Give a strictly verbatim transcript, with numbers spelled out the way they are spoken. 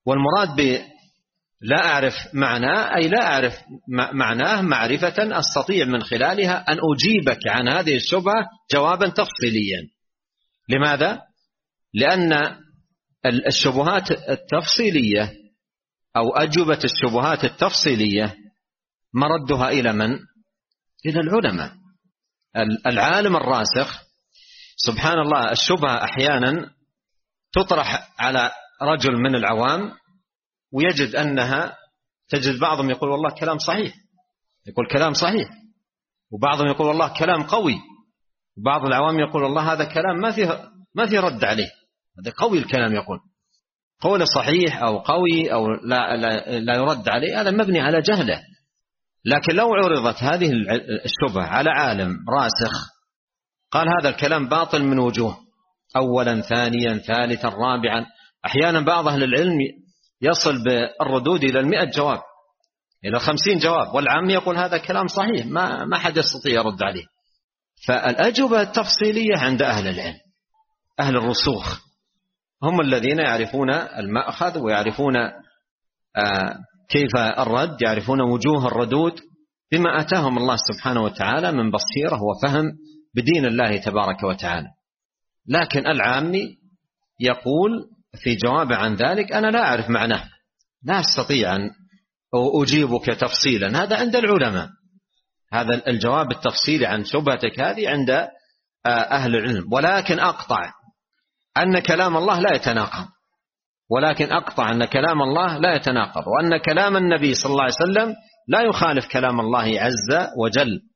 والمراد ب لا أعرف معناه أي لا أعرف معناه معرفة أستطيع من خلالها أن أجيبك عن هذه الشبهة جوابا تفصيليا. لماذا؟ لأن الشبهات التفصيلية أو أجوبة الشبهات التفصيلية مردها إلى من؟ إلى العلماء. العالم الراسخ سبحان الله الشبهة أحيانا تطرح على رجل من العوام ويجد أنها تجد بعضهم يقول والله كلام صحيح، يقول كلام صحيح، وبعضهم يقول والله كلام قوي، وبعض العوام يقول والله هذا كلام ما فيه ما فيه رد عليه، هذا قوي الكلام، يقول قول صحيح أو قوي أو لا, لا, لا يرد عليه، هذا مبني على جهله. لكن لو عرضت هذه الشبهة على عالم راسخ قال هذا الكلام باطل من وجوه، أولا ثانيا ثالثا رابعا، أحيانا بعض أهل العلم يصل بالردود إلى المئة جواب، إلى خمسين جواب، والعام يقول هذا كلام صحيح ما ما حد يستطيع يرد عليه. فالأجوبة التفصيلية عند أهل العلم، أهل الرسوخ، هم الذين يعرفون المأخذ ويعرفون كيف الرد، يعرفون وجوه الردود بما أتاهم الله سبحانه وتعالى من بصيرة وفهم بدين الله تبارك وتعالى. لكن العامي يقول في جواب عن ذلك أنا لا أعرف معناه، لا أستطيع أن أجيبك تفصيلا، هذا عند العلماء، هذا الجواب التفصيلي عن شبهتك هذه عند أهل العلم. ولكن أقطع أن كلام الله لا يتناقض، ولكن أقطع أن كلام الله لا يتناقض، وأن كلام النبي صلى الله عليه وسلم لا يخالف كلام الله عز وجل.